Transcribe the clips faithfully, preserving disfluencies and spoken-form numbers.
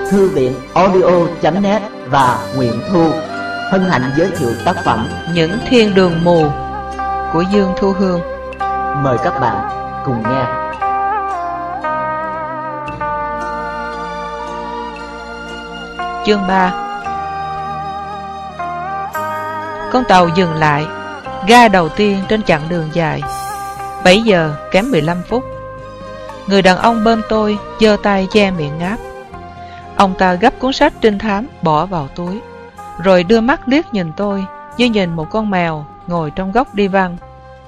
Thư viện audio chấm net và Nguyện Thu hân hạnh giới thiệu tác phẩm Những Thiên Đường Mù của Dương Thu Hương. Mời các bạn cùng nghe. Chương ba. Con tàu dừng lại, ga đầu tiên trên chặng đường dài. Bảy giờ kém mười lăm phút. Người đàn ông bên tôi giơ tay che miệng ngáp. Ông ta gấp cuốn sách trinh thám bỏ vào túi, rồi đưa mắt liếc nhìn tôi như nhìn một con mèo ngồi trong góc đi văn.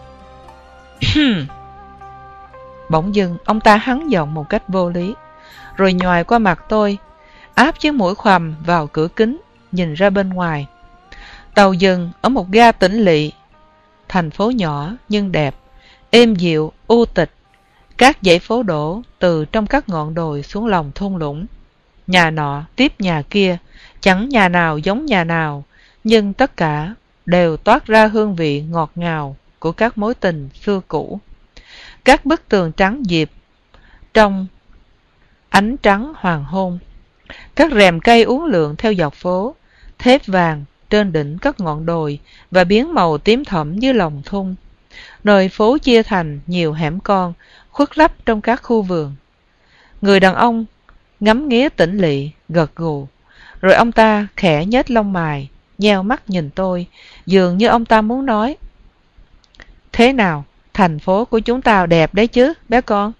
Bỗng dưng ông ta hắn giọng một cách vô lý, rồi nhoài qua mặt tôi, áp chiếc mũi khoằm vào cửa kính nhìn ra bên ngoài. Tàu dừng ở một ga tĩnh lỵ, thành phố nhỏ nhưng đẹp, êm dịu, u tịch. Các dãy phố đổ từ trong các ngọn đồi xuống lòng thung lũng. Nhà nọ tiếp nhà kia, chẳng nhà nào giống nhà nào, nhưng tất cả đều toát ra hương vị ngọt ngào của các mối tình xưa cũ. Các bức tường trắng diệp trong ánh trắng hoàng hôn, các rèm cây uốn lượn theo dọc phố, thép vàng trên đỉnh các ngọn đồi và biến màu tím thẫm như lòng thung. Nơi phố chia thành nhiều hẻm con khuất lấp trong các khu vườn. Người đàn ông ngắm nghía tĩnh lỵ, gật gù, rồi ông ta khẽ nhếch lông mày, nheo mắt nhìn tôi, dường như ông ta muốn nói: "Thế nào, thành phố của chúng ta đẹp đấy chứ, bé con?"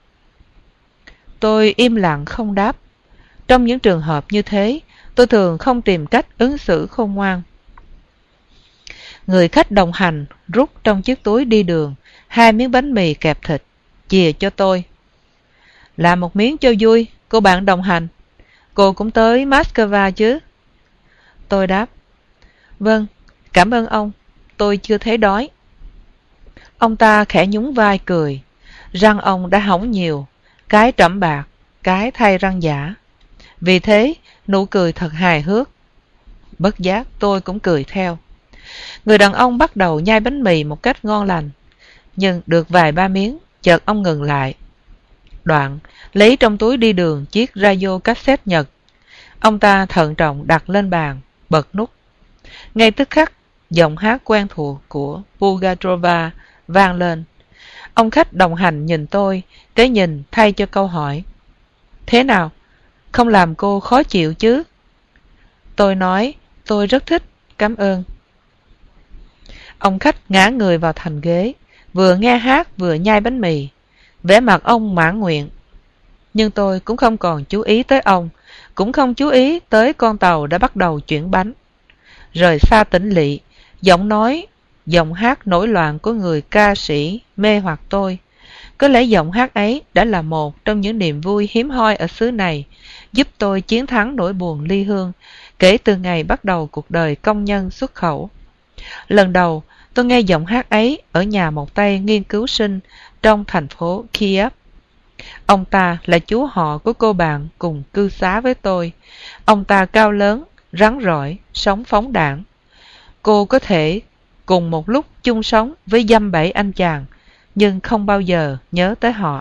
Tôi im lặng không đáp. Trong những trường hợp như thế, tôi thường không tìm cách ứng xử khôn ngoan. Người khách đồng hành rút trong chiếc túi đi đường hai miếng bánh mì kẹp thịt, chìa cho tôi. "Làm một miếng cho vui, cô bạn đồng hành. Cô cũng tới Moscow chứ?" Tôi đáp: "Vâng, cảm ơn ông, tôi chưa thấy đói." Ông ta khẽ nhún vai cười. Răng ông đã hỏng nhiều, cái trẫm bạc, cái thay răng giả. Vì thế, nụ cười thật hài hước. Bất giác tôi cũng cười theo. Người đàn ông bắt đầu nhai bánh mì một cách ngon lành, nhưng được vài ba miếng, chợt ông ngừng lại. Đoạn lấy trong túi đi đường chiếc radio cassette Nhật. Ông ta thận trọng đặt lên bàn, bật nút. Ngay tức khắc, giọng hát quen thuộc của Pugatrova vang lên. Ông khách đồng hành nhìn tôi, cái nhìn thay cho câu hỏi: "Thế nào, không làm cô khó chịu chứ?" Tôi nói: "Tôi rất thích, cảm ơn." Ông khách ngã người vào thành ghế, vừa nghe hát vừa nhai bánh mì, vẻ mặt ông mãn nguyện. Nhưng tôi cũng không còn chú ý tới ông, cũng không chú ý tới con tàu đã bắt đầu chuyển bánh. Rời xa tĩnh lỵ, giọng nói, giọng hát nổi loạn của người ca sĩ mê hoặc tôi. Có lẽ giọng hát ấy đã là một trong những niềm vui hiếm hoi ở xứ này, giúp tôi chiến thắng nỗi buồn ly hương kể từ ngày bắt đầu cuộc đời công nhân xuất khẩu. Lần đầu tôi nghe giọng hát ấy ở nhà một tay nghiên cứu sinh trong thành phố Kiev. Ông ta là chú họ của cô bạn cùng cư xá với tôi. Ông ta cao lớn, rắn rỏi, sống phóng đãng. Cô có thể cùng một lúc chung sống với dăm bảy anh chàng, nhưng không bao giờ nhớ tới họ.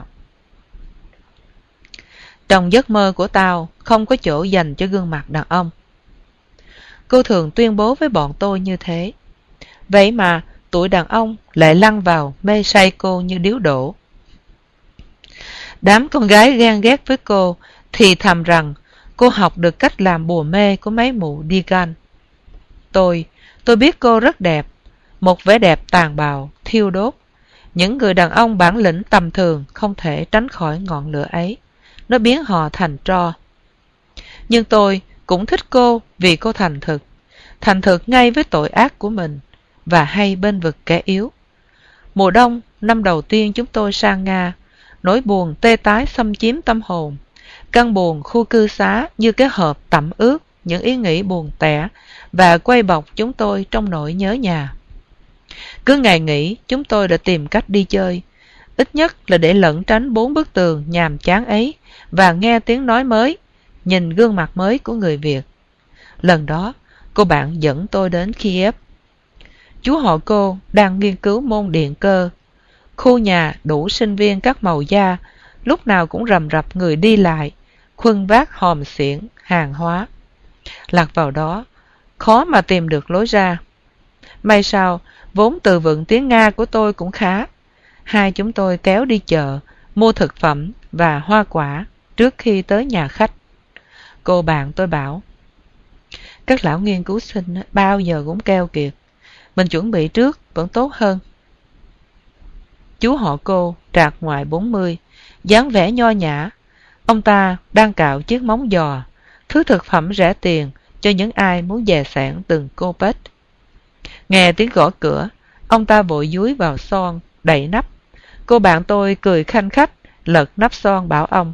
Trong giấc mơ của tao không có chỗ dành cho gương mặt đàn ông. Cô thường tuyên bố với bọn tôi như thế. Vậy mà tụi đàn ông lại lăn vào mê say cô như điếu đổ. Đám con gái ghen ghét với cô thì thầm rằng cô học được cách làm bùa mê của mấy mụ đi gan. Tôi, tôi biết cô rất đẹp, một vẻ đẹp tàn bạo, thiêu đốt. Những người đàn ông bản lĩnh tầm thường không thể tránh khỏi ngọn lửa ấy. Nó biến họ thành tro. Nhưng tôi cũng thích cô vì cô thành thực. Thành thực ngay với tội ác của mình và hay bên vực kẻ yếu. Mùa đông, năm đầu tiên chúng tôi sang Nga, nỗi buồn tê tái xâm chiếm tâm hồn. Căn buồn khu cư xá như cái hộp tẩm ướt những ý nghĩ buồn tẻ và quay bọc chúng tôi trong nỗi nhớ nhà. Cứ ngày nghỉ, chúng tôi đã tìm cách đi chơi, ít nhất là để lẩn tránh bốn bức tường nhàm chán ấy và nghe tiếng nói mới, nhìn gương mặt mới của người Việt. Lần đó, cô bạn dẫn tôi đến Kiev. Chú họ cô đang nghiên cứu môn điện cơ. Khu nhà đủ sinh viên các màu da, lúc nào cũng rầm rập người đi lại, khuân vác hòm xiển, hàng hóa. Lặt vào đó, khó mà tìm được lối ra. May sao, vốn từ vựng tiếng Nga của tôi cũng khá. Hai chúng tôi kéo đi chợ, mua thực phẩm và hoa quả trước khi tới nhà khách. Cô bạn tôi bảo, các lão nghiên cứu sinh bao giờ cũng keo kiệt. Mình chuẩn bị trước vẫn tốt hơn. Chú họ cô, trạc ngoài bốn mươi, dáng vẻ nho nhã. Ông ta đang cạo chiếc móng giò, thứ thực phẩm rẻ tiền cho những ai muốn dè sẻn từng cô pết. Nghe tiếng gõ cửa, ông ta vội dúi vào son, đậy nắp. Cô bạn tôi cười khanh khách, lật nắp son bảo ông,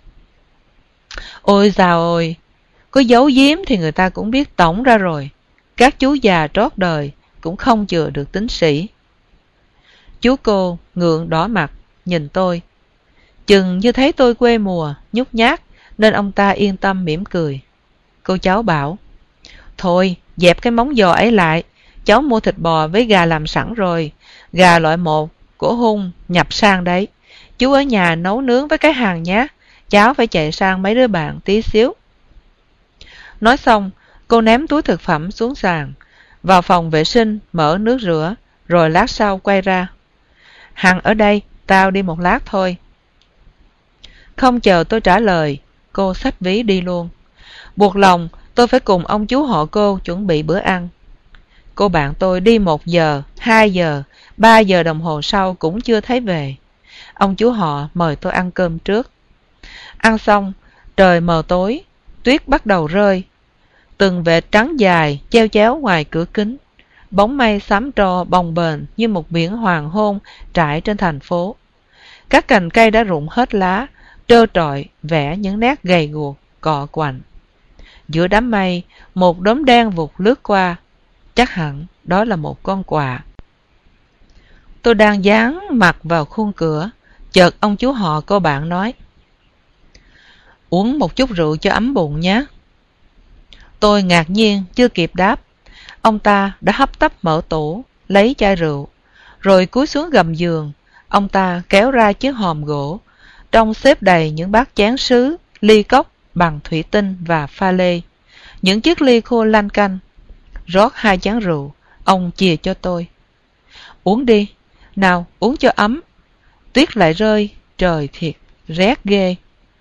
ôi dào ôi, có giấu giếm thì người ta cũng biết tổng ra rồi. Các chú già trót đời cũng không chừa được tính sĩ. Chú cô ngượng đỏ mặt, nhìn tôi. Chừng như thấy tôi quê mùa, nhút nhát, nên ông ta yên tâm mỉm cười. Cô cháu bảo, thôi, dẹp cái móng giò ấy lại, cháu mua thịt bò với gà làm sẵn rồi. Gà loại một, của Hung, nhập sang đấy. Chú ở nhà nấu nướng với cái hàng nhé, cháu phải chạy sang mấy đứa bạn tí xíu. Nói xong, cô ném túi thực phẩm xuống sàn, vào phòng vệ sinh mở nước rửa, rồi lát sau quay ra. Hằng ở đây, tao đi một lát thôi. Không chờ tôi trả lời, cô xách ví đi luôn. Buộc lòng, tôi phải cùng ông chú họ cô chuẩn bị bữa ăn. Cô bạn tôi đi một giờ, hai giờ, ba giờ đồng hồ sau cũng chưa thấy về. Ông chú họ mời tôi ăn cơm trước. Ăn xong, trời mờ tối, tuyết bắt đầu rơi. Từng vệt trắng dài treo chéo ngoài cửa kính. Bóng mây xám tro bồng bềnh như một biển hoàng hôn trải trên thành phố. Các cành cây đã rụng hết lá, trơ trọi vẽ những nét gầy guộc, cọ quạnh. Giữa đám mây, một đốm đen vụt lướt qua. Chắc hẳn đó là một con quạ. Tôi đang dán mặt vào khung cửa, chợt ông chú họ cô bạn nói, uống một chút rượu cho ấm bụng nhé. Tôi ngạc nhiên chưa kịp đáp, ông ta đã hấp tấp mở tủ, lấy chai rượu, rồi cúi xuống gầm giường. Ông ta kéo ra chiếc hòm gỗ, trong xếp đầy những bát chén sứ, ly cốc bằng thủy tinh và pha lê, những chiếc ly khô lanh canh. Rót hai chén rượu, ông chìa cho tôi. Uống đi, nào uống cho ấm. Tuyết lại rơi, trời thiệt rét ghê.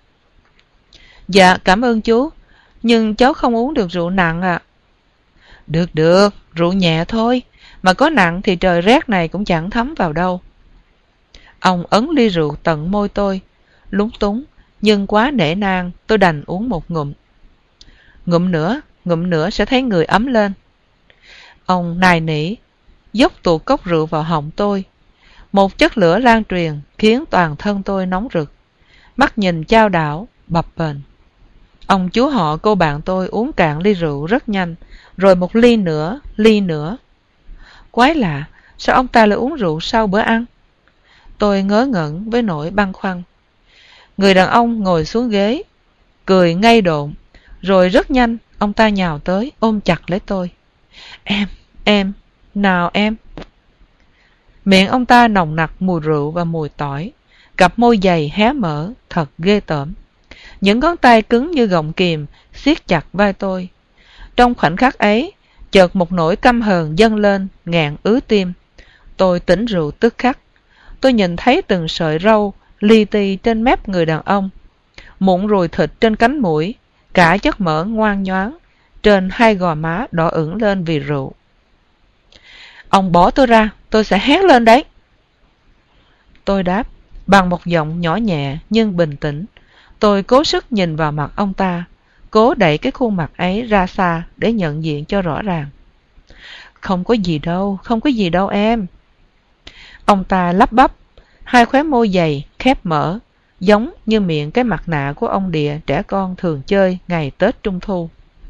Dạ cảm ơn chú, nhưng cháu không uống được rượu nặng ạ. À. Được được, rượu nhẹ thôi, mà có nặng thì trời rét này cũng chẳng thấm vào đâu. Ông ấn ly rượu tận môi tôi, lúng túng, nhưng quá nể nang, tôi đành uống một ngụm. Ngụm nữa, ngụm nữa sẽ thấy người ấm lên. Ông nài nỉ, dốc tuột cốc rượu vào họng tôi. Một chất lửa lan truyền khiến toàn thân tôi nóng rực. Mắt nhìn chao đảo, bập bềnh. Ông chú họ cô bạn tôi uống cạn ly rượu rất nhanh, rồi một ly nữa, ly nữa. Quái lạ, sao ông ta lại uống rượu sau bữa ăn? Tôi ngớ ngẩn với nỗi băn khoăn. Người đàn ông ngồi xuống ghế, cười ngây độn, rồi rất nhanh ông ta nhào tới ôm chặt lấy tôi. Em, em, nào em. Miệng ông ta nồng nặc mùi rượu và mùi tỏi, cặp môi dày hé mở, thật ghê tởm. Những ngón tay cứng như gọng kìm siết chặt vai tôi. Trong khoảnh khắc ấy, chợt một nỗi căm hờn dâng lên, nghẹn ứ tim. Tôi tỉnh rượu tức khắc. Tôi nhìn thấy từng sợi râu li ti trên mép người đàn ông, mụn ruồi thịt trên cánh mũi, cả chất mỡ ngoan nhoáng trên hai gò má đỏ ửng lên vì rượu. Ông bỏ tôi ra, tôi sẽ hét lên đấy. Tôi đáp bằng một giọng nhỏ nhẹ nhưng bình tĩnh. Tôi cố sức nhìn vào mặt ông ta, cố đẩy cái khuôn mặt ấy ra xa để nhận diện cho rõ ràng. Không có gì đâu, không có gì đâu em. Ông ta lắp bắp, hai khóe môi dày, khép mở, giống như miệng cái mặt nạ của ông địa trẻ con thường chơi ngày Tết Trung Thu.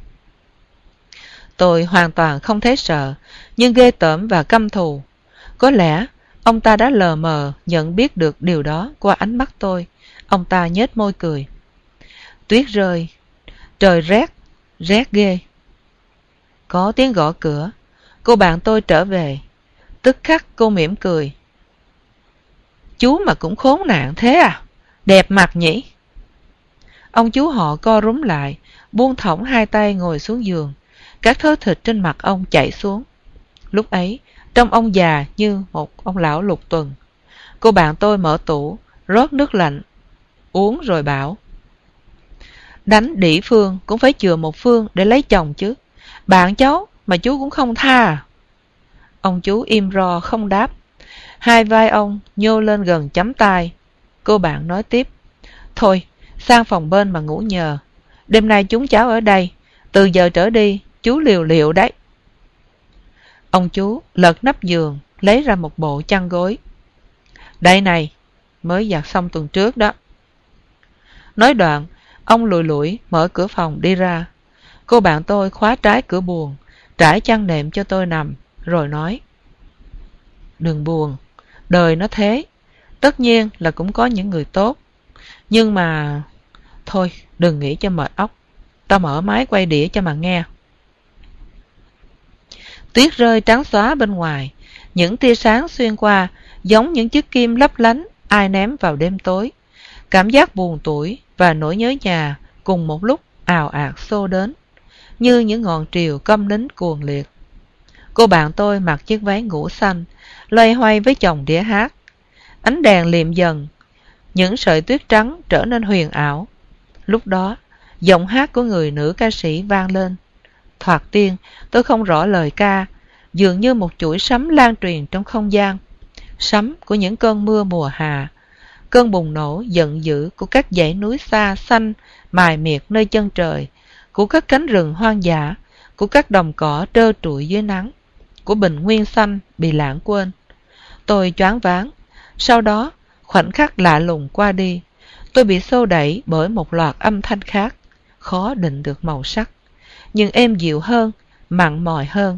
Tôi hoàn toàn không thấy sợ, nhưng ghê tởm và căm thù. Có lẽ ông ta đã lờ mờ nhận biết được điều đó qua ánh mắt tôi. Ông ta nhếch môi cười. Tuyết rơi, trời rét, rét ghê. Có tiếng gõ cửa, cô bạn tôi trở về. Tức khắc cô mỉm cười. Chú mà cũng khốn nạn thế à, đẹp mặt nhỉ? Ông chú họ co rúm lại, buông thõng hai tay ngồi xuống giường. Các thớ thịt trên mặt ông chảy xuống. Lúc ấy, trông ông già như một ông lão lục tuần. Cô bạn tôi mở tủ, rót nước lạnh, uống rồi bảo: đánh đĩ Phương cũng phải chừa một phương để lấy chồng chứ. Bạn cháu mà chú cũng không tha à? Ông chú im ro không đáp. Hai vai ông nhô lên gần chấm tay. Cô bạn nói tiếp: thôi, sang phòng bên mà ngủ nhờ. Đêm nay chúng cháu ở đây, từ giờ trở đi chú liều liệu đấy. Ông chú lật nắp giường, lấy ra một bộ chăn gối. Đây này, mới giặt xong tuần trước đó. Nói đoạn, ông lùi lủi mở cửa phòng đi ra. Cô bạn tôi khóa trái cửa buồng, trải chăn nệm cho tôi nằm, rồi nói: đừng buồn, đời nó thế. Tất nhiên là cũng có những người tốt. Nhưng mà... thôi, đừng nghĩ cho mệt óc. Tao mở máy quay đĩa cho mà nghe. Tuyết rơi trắng xóa bên ngoài. Những tia sáng xuyên qua giống những chiếc kim lấp lánh ai ném vào đêm tối. Cảm giác buồn tủi và nỗi nhớ nhà cùng một lúc ào ạt xô đến, như những ngọn triều câm nín cuồng liệt. Cô bạn tôi mặc chiếc váy ngủ xanh, loay hoay với chồng đĩa hát. Ánh đèn liệm dần, những sợi tuyết trắng trở nên huyền ảo. Lúc đó, giọng hát của người nữ ca sĩ vang lên. Thoạt tiên, tôi không rõ lời ca, dường như một chuỗi sấm lan truyền trong không gian. Sấm của những cơn mưa mùa hạ, cơn bùng nổ giận dữ của các dãy núi xa xanh mài miệt nơi chân trời, của các cánh rừng hoang dã, của các đồng cỏ trơ trụi dưới nắng, của bình nguyên xanh bị lãng quên. Tôi choáng váng. Sau đó, khoảnh khắc lạ lùng qua đi, tôi bị xô đẩy bởi một loạt âm thanh khác, khó định được màu sắc, nhưng êm dịu hơn, mặn mòi hơn.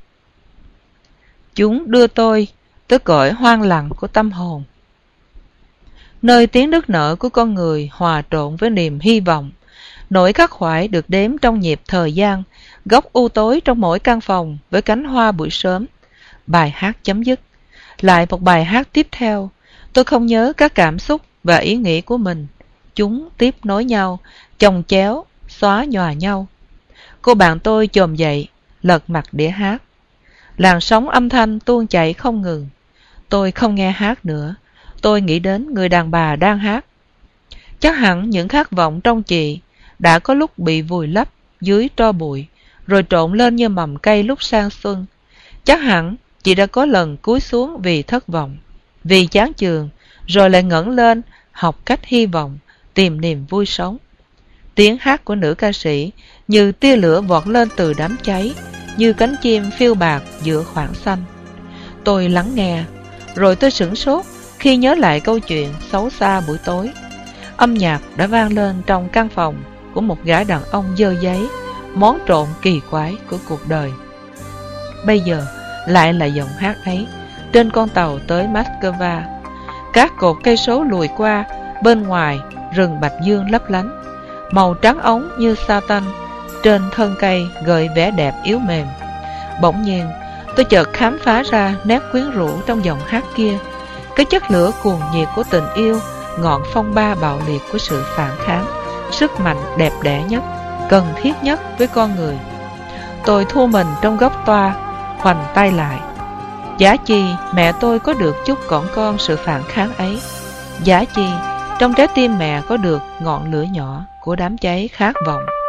Chúng đưa tôi tới cõi hoang lặng của tâm hồn, nơi tiếng nức nở của con người hòa trộn với niềm hy vọng, nỗi khắc khoải được đếm trong nhịp thời gian, góc u tối trong mỗi căn phòng với cánh hoa buổi sớm. Bài hát chấm dứt. Lại một bài hát tiếp theo. Tôi không nhớ các cảm xúc và ý nghĩ của mình. Chúng tiếp nối nhau, chồng chéo, xóa nhòa nhau. Cô bạn tôi chồm dậy, lật mặt đĩa hát. Làn sóng âm thanh tuôn chảy không ngừng. Tôi không nghe hát nữa. Tôi nghĩ đến người đàn bà đang hát. Chắc hẳn những khát vọng trong chị đã có lúc bị vùi lấp dưới tro bụi, rồi trộn lên như mầm cây lúc sang xuân. Chắc hẳn chị đã có lần cúi xuống vì thất vọng, vì chán chường, rồi lại ngẩng lên học cách hy vọng, tìm niềm vui sống. Tiếng hát của nữ ca sĩ như tia lửa vọt lên từ đám cháy, như cánh chim phiêu bạc giữa khoảng xanh. Tôi lắng nghe, rồi tôi sửng sốt khi nhớ lại câu chuyện xấu xa buổi tối. Âm nhạc đã vang lên trong căn phòng của một gã đàn ông dơ giấy, món trộn kỳ quái của cuộc đời. Bây giờ lại là giọng hát ấy trên con tàu tới Moscow. Các cột cây số lùi qua, bên ngoài rừng bạch dương lấp lánh, màu trắng ống như sa tanh, trên thân cây gợi vẻ đẹp yếu mềm. Bỗng nhiên tôi chợt khám phá ra nét quyến rũ trong giọng hát kia, cái chất lửa cuồng nhiệt của tình yêu, ngọn phong ba bạo liệt của sự phản kháng, sức mạnh đẹp đẽ nhất, cần thiết nhất với con người. Tôi thu mình trong góc toa, khoanh tay lại. Giá chi mẹ tôi có được chút cỏn con sự phản kháng ấy. Giá chi trong trái tim mẹ có được ngọn lửa nhỏ của đám cháy khát vọng.